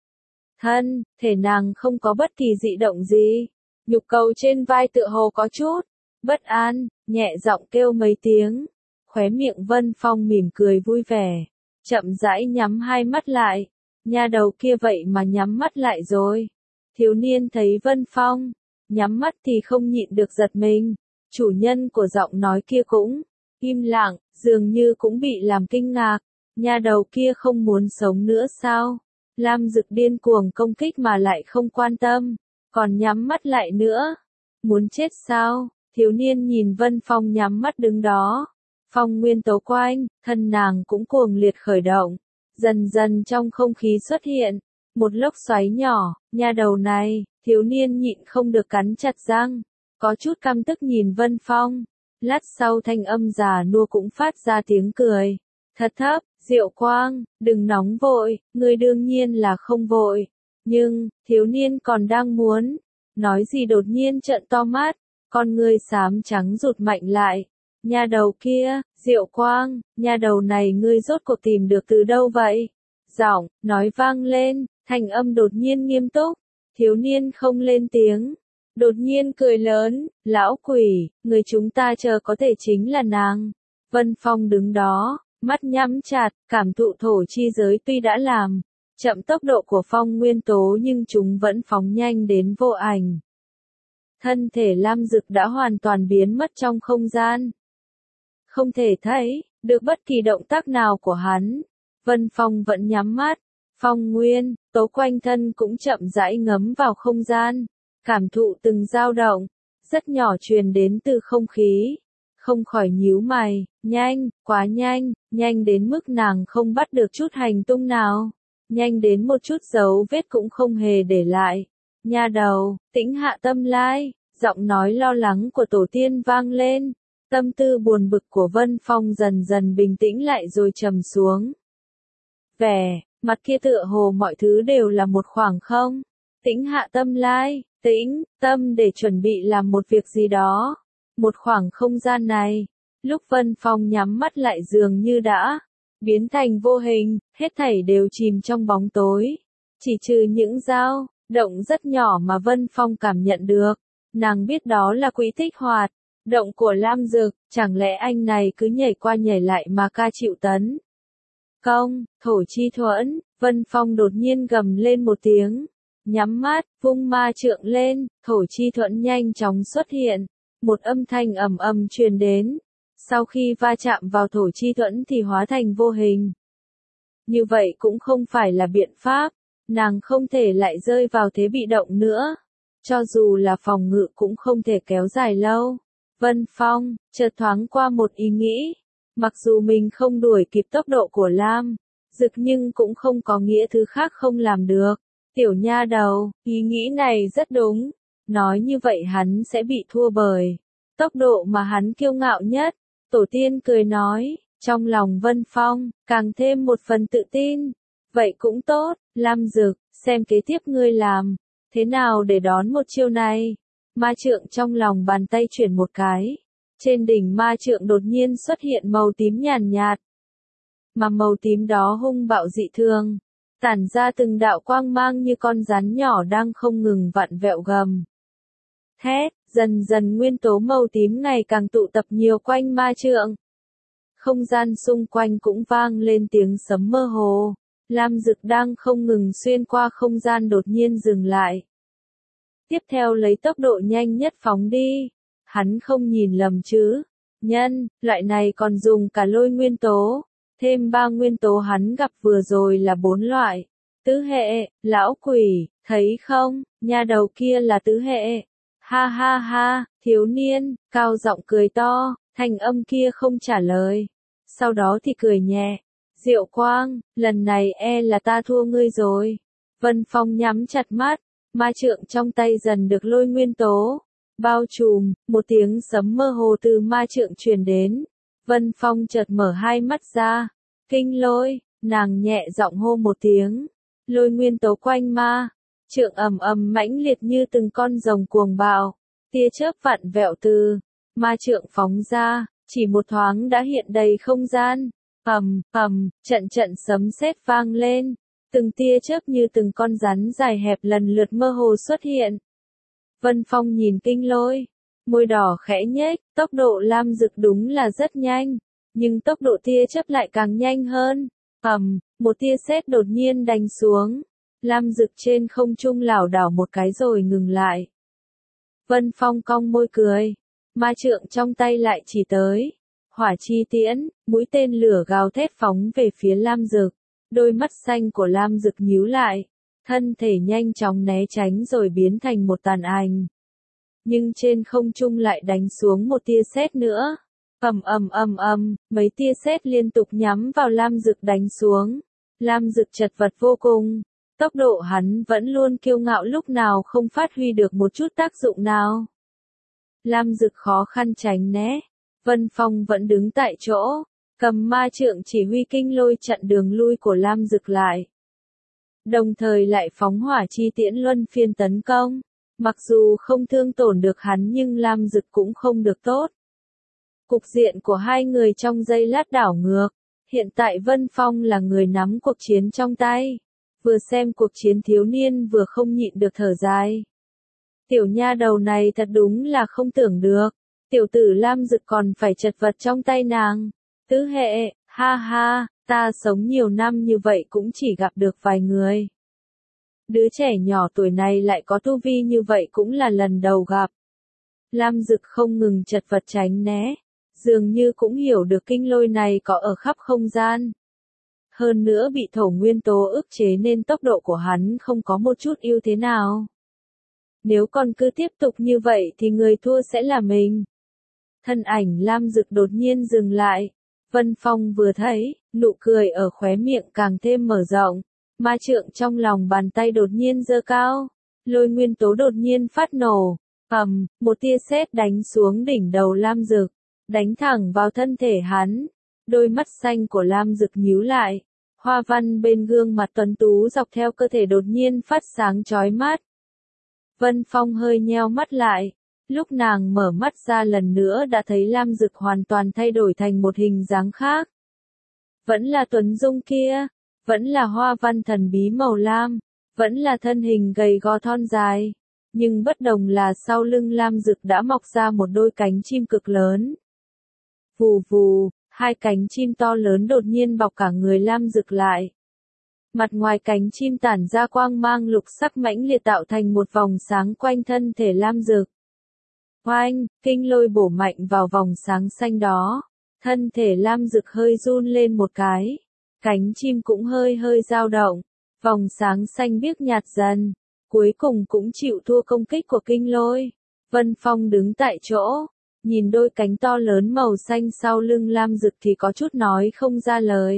Thân, thể nàng không có bất kỳ dị động gì. Nhục cầu trên vai tựa hồ có chút bất an, nhẹ giọng kêu mấy tiếng. Khóe miệng Vân Phong mỉm cười vui vẻ, chậm rãi nhắm hai mắt lại. Nha đầu kia vậy mà nhắm mắt lại rồi. Thiếu niên thấy Vân Phong nhắm mắt thì không nhịn được giật mình. Chủ nhân của giọng nói kia cũng im lặng, dường như cũng bị làm kinh ngạc. Nha đầu kia không muốn sống nữa sao? Lam Dực điên cuồng công kích mà lại không quan tâm, còn nhắm mắt lại nữa. Muốn chết sao? Thiếu niên nhìn Vân Phong nhắm mắt đứng đó. Phong nguyên tố quanh, thân nàng cũng cuồng liệt khởi động. Dần dần trong không khí xuất hiện một lốc xoáy nhỏ. Nha đầu này, thiếu niên nhịn không được cắn chặt răng, có chút căm tức nhìn Vân Phong. Lát sau thanh âm già nua cũng phát ra tiếng cười, thật thấp. Diệu Quang, đừng nóng vội, ngươi đương nhiên là không vội. Nhưng, thiếu niên còn đang muốn nói gì đột nhiên trợn to mắt, con ngươi xám trắng rụt mạnh lại. Nha đầu kia, Diệu Quang, nha đầu này ngươi rốt cuộc tìm được từ đâu vậy? Giọng nói vang lên, thanh âm đột nhiên nghiêm túc. Thiếu niên không lên tiếng, đột nhiên cười lớn, lão quỷ, người chúng ta chờ có thể chính là nàng. Vân Phong đứng đó, mắt nhắm chặt, cảm thụ thổ chi giới tuy đã làm chậm tốc độ của phong nguyên tố nhưng chúng vẫn phóng nhanh đến vô ảnh. Thân thể Lam Dực đã hoàn toàn biến mất trong không gian. Không thể thấy được bất kỳ động tác nào của hắn. Vân Phong vẫn nhắm mắt. Phong nguyên tố quanh thân cũng chậm rãi ngấm vào không gian, cảm thụ từng dao động rất nhỏ truyền đến từ không khí. Không khỏi nhíu mày, nhanh, quá nhanh, nhanh đến mức nàng không bắt được chút hành tung nào. nhanh đến một chút dấu vết cũng không hề để lại. Nha đầu, tĩnh hạ tâm lai, giọng nói lo lắng của tổ tiên vang lên. Tâm tư buồn bực của Vân Phong dần dần bình tĩnh lại rồi trầm xuống. Vẻ mặt kia tựa hồ mọi thứ đều là một khoảng không. Tĩnh hạ tâm lai, tĩnh, tâm để chuẩn bị làm một việc gì đó. Một khoảng không gian này, lúc Vân Phong nhắm mắt lại dường như đã biến thành vô hình, hết thảy đều chìm trong bóng tối. Chỉ trừ những dao động rất nhỏ mà Vân Phong cảm nhận được. Nàng biết đó là quỹ tích hoạt động của Lam Dực, chẳng lẽ anh này cứ nhảy qua nhảy lại mà ca chịu tấn công, thổ chi thuẫn. Vân Phong đột nhiên gầm lên một tiếng, nhắm mắt, vung ma trượng lên, thổ chi thuẫn nhanh chóng xuất hiện, một âm thanh ầm ầm truyền đến, sau khi va chạm vào thổ chi thuẫn thì hóa thành vô hình. Như vậy cũng không phải là biện pháp, nàng không thể lại rơi vào thế bị động nữa, cho dù là phòng ngự cũng không thể kéo dài lâu. Vân Phong chợt thoáng qua một ý nghĩ, mặc dù mình không đuổi kịp tốc độ của Lam Dực nhưng cũng không có nghĩa thứ khác không làm được. Tiểu nha đầu, ý nghĩ này rất đúng, nói như vậy hắn sẽ bị thua bởi tốc độ mà hắn kiêu ngạo nhất. Tổ tiên cười nói, trong lòng Vân Phong càng thêm một phần tự tin. Vậy cũng tốt, Lam Dực, xem kế tiếp ngươi làm thế nào để đón một chiêu này. Ma trượng trong lòng bàn tay chuyển một cái. Trên đỉnh ma trượng đột nhiên xuất hiện màu tím nhàn nhạt. Mà màu tím đó hung bạo dị thường. Tản ra từng đạo quang mang như con rắn nhỏ đang không ngừng vặn vẹo gầm thét, dần dần nguyên tố màu tím ngày càng tụ tập nhiều quanh ma trượng. Không gian xung quanh cũng vang lên tiếng sấm mơ hồ. Lam Dực đang không ngừng xuyên qua không gian đột nhiên dừng lại. Tiếp theo lấy tốc độ nhanh nhất phóng đi. Hắn không nhìn lầm chứ. Nhân, loại này còn dùng cả lôi nguyên tố. Thêm ba nguyên tố hắn gặp vừa rồi là bốn loại. Tứ hệ, lão quỷ, thấy không, nha đầu kia là tứ hệ. Ha ha ha, thiếu niên, cao giọng cười to, thanh âm kia không trả lời. Sau đó thì cười nhẹ. Diệu Quang, lần này e là ta thua ngươi rồi. Vân Phong nhắm chặt mắt, ma trượng trong tay dần được lôi nguyên tố bao trùm, một tiếng sấm mơ hồ từ ma trượng truyền đến. Vân Phong chợt mở hai mắt ra. Kinh lôi, nàng nhẹ giọng hô một tiếng. Lôi nguyên tố quanh ma trượng ầm ầm mãnh liệt như từng con rồng cuồng bạo. Tia chớp vặn vẹo từ ma trượng phóng ra, chỉ một thoáng đã hiện đầy không gian. Ầm, ầm, trận trận sấm sét vang lên. Từng tia chớp như từng con rắn dài hẹp lần lượt mơ hồ xuất hiện. Vân Phong nhìn kinh lôi, môi đỏ khẽ nhếch, tốc độ Lam Dực đúng là rất nhanh, nhưng tốc độ tia chớp lại càng nhanh hơn. Ầm, một tia sét đột nhiên đánh xuống. Lam Dực trên không trung lảo đảo một cái rồi ngừng lại. Vân Phong cong môi cười, ma trượng trong tay lại chỉ tới. Hỏa chi tiễn, mũi tên lửa gào thét phóng về phía Lam Dực. Đôi mắt xanh của Lam Dực nhíu lại, thân thể nhanh chóng né tránh rồi biến thành một tàn ảnh. Nhưng trên không trung lại đánh xuống một tia sét nữa. Ầm ầm ầm ầm, mấy tia sét liên tục nhắm vào Lam Dực đánh xuống. Lam Dực chật vật vô cùng. Tốc độ hắn vẫn luôn kiêu ngạo lúc nào không phát huy được một chút tác dụng nào. Lam Dực khó khăn tránh né. Vân Phong vẫn đứng tại chỗ, cầm ma trượng chỉ huy kinh lôi chặn đường lui của Lam Dực lại. Đồng thời lại phóng hỏa chi tiễn luân phiên tấn công. Mặc dù không thương tổn được hắn nhưng Lam Dực cũng không được tốt. Cục diện của hai người trong giây lát đảo ngược. Hiện tại Vân Phong là người nắm cuộc chiến trong tay. Vừa xem cuộc chiến thiếu niên vừa không nhịn được thở dài. Tiểu nha đầu này thật đúng là không tưởng được. Tiểu tử Lam Dực còn phải chật vật trong tay nàng. Tứ hệ, ha ha, ta sống nhiều năm như vậy cũng chỉ gặp được vài người. Đứa trẻ nhỏ tuổi này lại có tu vi như vậy cũng là lần đầu gặp. Lam Dực không ngừng chật vật tránh né. Dường như cũng hiểu được kinh lôi này có ở khắp không gian. Hơn nữa bị thổ nguyên tố ức chế nên tốc độ của hắn không có một chút ưu thế nào. Nếu còn cứ tiếp tục như vậy thì người thua sẽ là mình. Thân ảnh Lam Dực đột nhiên dừng lại. Vân Phong vừa thấy, nụ cười ở khóe miệng càng thêm mở rộng. Ma trượng trong lòng bàn tay đột nhiên giơ cao, lôi nguyên tố đột nhiên phát nổ, ầm, một tia sét đánh xuống đỉnh đầu Lam Dực, đánh thẳng vào thân thể hắn. Đôi mắt xanh của Lam Dực nhíu lại, hoa văn bên gương mặt tuấn tú dọc theo cơ thể đột nhiên phát sáng chói mắt. Vân Phong hơi nheo mắt lại, lúc nàng mở mắt ra lần nữa đã thấy Lam Dực hoàn toàn thay đổi thành một hình dáng khác. Vẫn là tuấn dung kia, vẫn là hoa văn thần bí màu lam, vẫn là thân hình gầy gò thon dài, nhưng bất đồng là sau lưng Lam Dực đã mọc ra một đôi cánh chim cực lớn. Vù vù, hai cánh chim to lớn đột nhiên bọc cả người Lam Dực lại. Mặt ngoài cánh chim tản ra quang mang lục sắc mãnh liệt tạo thành một vòng sáng quanh thân thể Lam Dực. Oanh, kinh lôi bổ mạnh vào vòng sáng xanh đó, thân thể Lam Dực hơi run lên một cái, cánh chim cũng hơi hơi dao động, vòng sáng xanh biếc nhạt dần, cuối cùng cũng chịu thua công kích của kinh lôi. Vân Phong đứng tại chỗ, nhìn đôi cánh to lớn màu xanh sau lưng Lam Dực thì có chút nói không ra lời.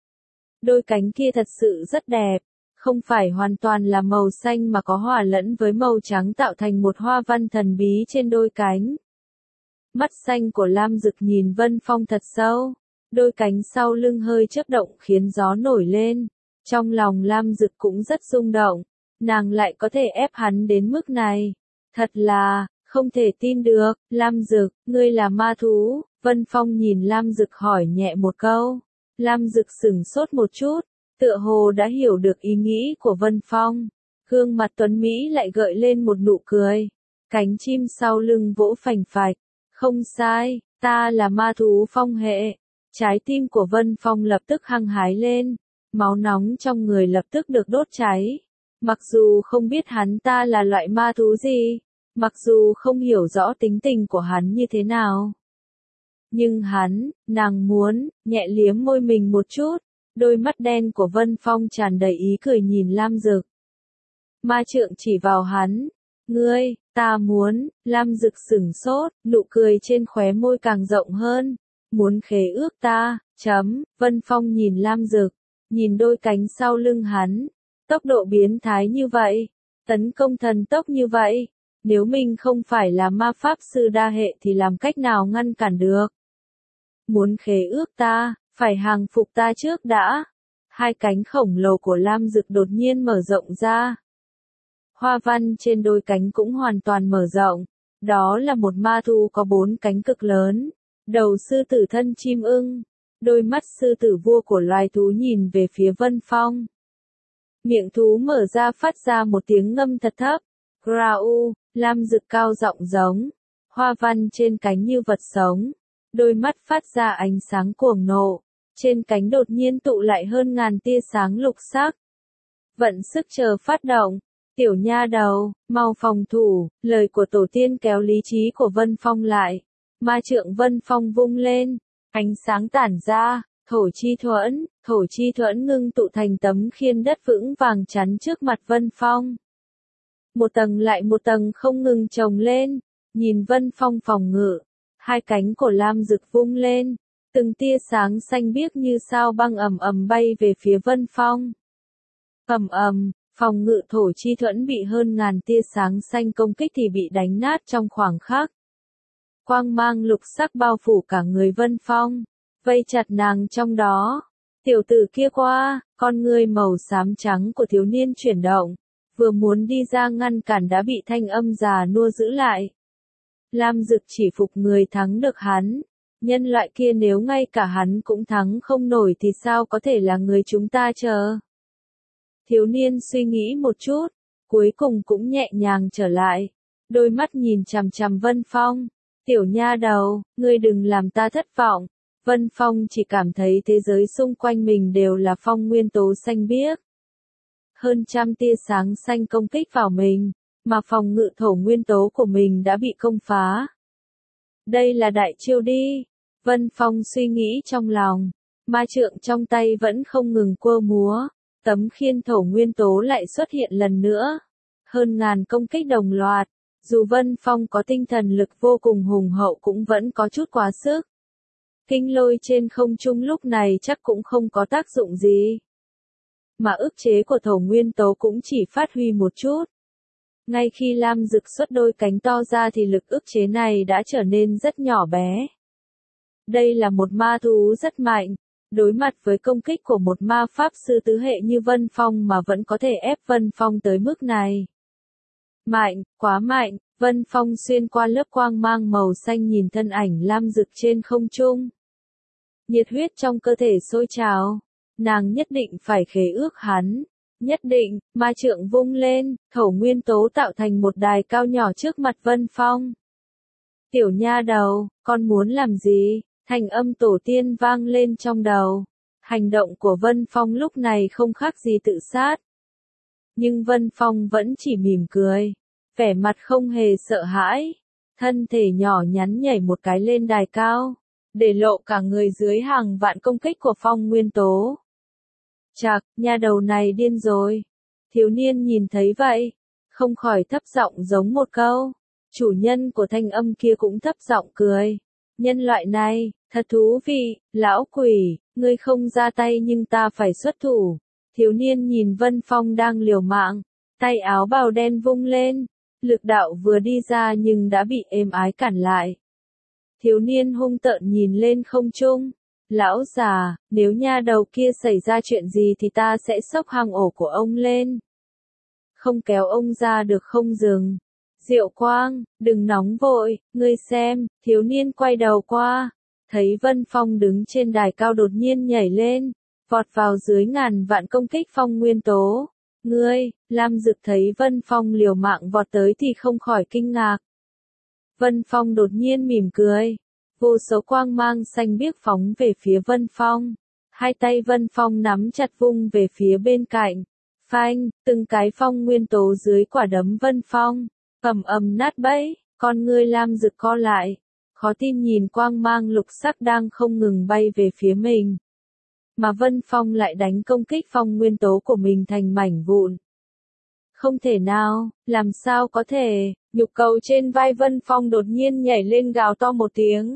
Đôi cánh kia thật sự rất đẹp, không phải hoàn toàn là màu xanh mà có hòa lẫn với màu trắng tạo thành một hoa văn thần bí trên đôi cánh. Mắt xanh của Lam Dực nhìn Vân Phong thật sâu, đôi cánh sau lưng hơi chớp động khiến gió nổi lên. Trong lòng Lam Dực cũng rất rung động, nàng lại có thể ép hắn đến mức này. Thật là, không thể tin được, Lam Dực, ngươi là ma thú, Vân Phong nhìn Lam Dực hỏi nhẹ một câu. Lam Dực sửng sốt một chút, tựa hồ đã hiểu được ý nghĩ của Vân Phong. Gương mặt tuấn Mỹ lại gợi lên một nụ cười. Cánh chim sau lưng vỗ phành phạch. Không sai, ta là ma thú phong hệ. Trái tim của Vân Phong lập tức hăng hái lên. Máu nóng trong người lập tức được đốt cháy. Mặc dù không biết hắn ta là loại ma thú gì, mặc dù không hiểu rõ tính tình của hắn như thế nào. Nhưng hắn, nàng muốn, nhẹ liếm môi mình một chút, đôi mắt đen của Vân Phong tràn đầy ý cười nhìn Lam Dực. Ma trượng chỉ vào hắn, ngươi, ta muốn, Lam Dực sửng sốt, nụ cười trên khóe môi càng rộng hơn, muốn khế ước ta, chấm, Vân Phong nhìn Lam Dực, nhìn đôi cánh sau lưng hắn, tốc độ biến thái như vậy, tấn công thần tốc như vậy, nếu mình không phải là ma pháp sư đa hệ thì làm cách nào ngăn cản được. Muốn khế ước ta, phải hàng phục ta trước đã. Hai cánh khổng lồ của Lam Dực đột nhiên mở rộng ra. Hoa văn trên đôi cánh cũng hoàn toàn mở rộng. Đó là một ma thú có bốn cánh cực lớn. Đầu sư tử thân chim ưng. Đôi mắt sư tử vua của loài thú nhìn về phía Vân Phong. Miệng thú mở ra phát ra một tiếng ngâm thật thấp. Grau, Lam Dực cao giọng giống. Hoa văn trên cánh như vật sống. Đôi mắt phát ra ánh sáng cuồng nộ, trên cánh đột nhiên tụ lại hơn ngàn tia sáng lục sắc. Vận sức chờ phát động, tiểu nha đầu, mau phòng thủ, lời của tổ tiên kéo lý trí của Vân Phong lại. Ma trượng Vân Phong vung lên, ánh sáng tản ra, thổ chi thuẫn, thổ chi thuẫn ngưng tụ thành tấm khiên đất vững vàng chắn trước mặt Vân Phong. Một tầng lại một tầng không ngừng chồng lên, nhìn Vân Phong phòng ngự. Hai cánh của Lam Dực vung lên, từng tia sáng xanh biếc như sao băng ầm ầm bay về phía Vân Phong. Ầm ầm, phòng ngự thổ chi thuẫn bị hơn ngàn tia sáng xanh công kích thì bị đánh nát trong khoảng khắc. Quang mang lục sắc bao phủ cả người Vân Phong, vây chặt nàng trong đó. Tiểu tử kia qua, con người màu xám trắng của thiếu niên chuyển động, vừa muốn đi ra ngăn cản đã bị thanh âm già nua giữ lại. Lam Dực chỉ phục người thắng được hắn, nhân loại kia nếu ngay cả hắn cũng thắng không nổi thì sao có thể là người chúng ta chờ. Thiếu niên suy nghĩ một chút, cuối cùng cũng nhẹ nhàng trở lại, đôi mắt nhìn chằm chằm Vân Phong. Tiểu nha đầu, ngươi đừng làm ta thất vọng. Vân Phong chỉ cảm thấy thế giới xung quanh mình đều là phong nguyên tố xanh biếc. Hơn trăm tia sáng xanh công kích vào mình. Mà phòng ngự thổ nguyên tố của mình đã bị công phá. Đây là đại chiêu đi. Vân Phong suy nghĩ trong lòng. Ma trượng trong tay vẫn không ngừng quơ múa. Tấm khiên thổ nguyên tố lại xuất hiện lần nữa. Hơn ngàn công kích đồng loạt. Dù Vân Phong có tinh thần lực vô cùng hùng hậu cũng vẫn có chút quá sức. Kinh lôi trên không trung lúc này chắc cũng không có tác dụng gì. mà ức chế của thổ nguyên tố cũng chỉ phát huy một chút. Ngay khi Lam Dực xuất đôi cánh to ra thì lực ức chế này đã trở nên rất nhỏ bé. Đây là một ma thú rất mạnh, đối mặt với công kích của một ma pháp sư tứ hệ như Vân Phong mà vẫn có thể ép Vân Phong tới mức này. Mạnh, quá mạnh, Vân Phong xuyên qua lớp quang mang màu xanh nhìn thân ảnh Lam Dực trên không trung. Nhiệt huyết trong cơ thể sôi trào, nàng nhất định phải khế ước hắn. Nhất định, ma trượng vung lên, thổ nguyên tố tạo thành một đài cao nhỏ trước mặt Vân Phong. Tiểu nha đầu, con muốn làm gì? Thành âm tổ tiên vang lên trong đầu. Hành động của Vân Phong lúc này không khác gì tự sát. Nhưng Vân Phong vẫn chỉ mỉm cười, vẻ mặt không hề sợ hãi. Thân thể nhỏ nhắn nhảy một cái lên đài cao, để lộ cả người dưới hàng vạn công kích của phong nguyên tố. Chạc, nha đầu này điên rồi. Thiếu niên nhìn thấy vậy, không khỏi thấp giọng giống một câu. Chủ nhân của thanh âm kia cũng thấp giọng cười. Nhân loại này, thật thú vị, lão quỷ, ngươi không ra tay nhưng ta phải xuất thủ. Thiếu niên nhìn Vân Phong đang liều mạng, tay áo bào đen vung lên, lực đạo vừa đi ra nhưng đã bị êm ái cản lại. Thiếu niên hung tợn nhìn lên không trung. Lão già, nếu nha đầu kia xảy ra chuyện gì thì ta sẽ xốc hang ổ của ông lên. Không kéo ông ra được không dừng. Diệu Quang, đừng nóng vội, ngươi xem, thiếu niên quay đầu qua. Thấy Vân Phong đứng trên đài cao đột nhiên nhảy lên, vọt vào dưới ngàn vạn công kích phong nguyên tố. Ngươi, Lam Dực thấy Vân Phong liều mạng vọt tới thì không khỏi kinh ngạc. Vân Phong đột nhiên mỉm cười. Vô số quang mang xanh biếc phóng về phía Vân Phong. Hai tay Vân Phong nắm chặt vung về phía bên cạnh. Phanh, từng cái phong nguyên tố dưới quả đấm Vân Phong. Ầm ầm nát bẫy, con ngươi Lam Dực co lại. Khó tin nhìn quang mang lục sắc đang không ngừng bay về phía mình. Mà Vân Phong lại đánh công kích phong nguyên tố của mình thành mảnh vụn. Không thể nào, làm sao có thể, nhục cầu trên vai Vân Phong đột nhiên nhảy lên gào to một tiếng.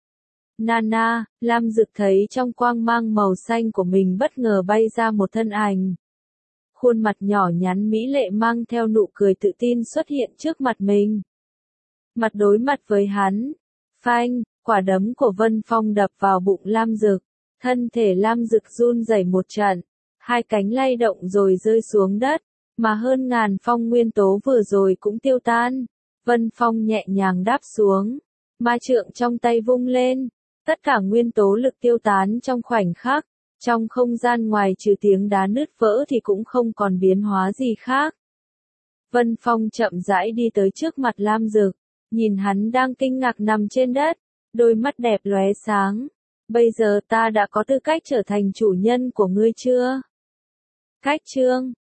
Nana, Lam Dực thấy trong quang mang màu xanh của mình bất ngờ bay ra một thân ảnh. Khuôn mặt nhỏ nhắn mỹ lệ mang theo nụ cười tự tin xuất hiện trước mặt mình. Mặt đối mặt với hắn. Phanh, quả đấm của Vân Phong đập vào bụng Lam Dực. Thân thể Lam Dực run rẩy một trận. Hai cánh lay động rồi rơi xuống đất. Mà hơn ngàn phong nguyên tố vừa rồi cũng tiêu tan. Vân Phong nhẹ nhàng đáp xuống. Ma trượng trong tay vung lên. Tất cả nguyên tố lực tiêu tán trong khoảnh khắc. Trong không gian ngoài trừ tiếng đá nứt vỡ thì cũng không còn biến hóa gì khác. Vân Phong chậm rãi đi tới trước mặt Lam Dực. Nhìn hắn đang kinh ngạc nằm trên đất. Đôi mắt đẹp lóe sáng. Bây giờ ta đã có tư cách trở thành chủ nhân của ngươi chưa? Cách chương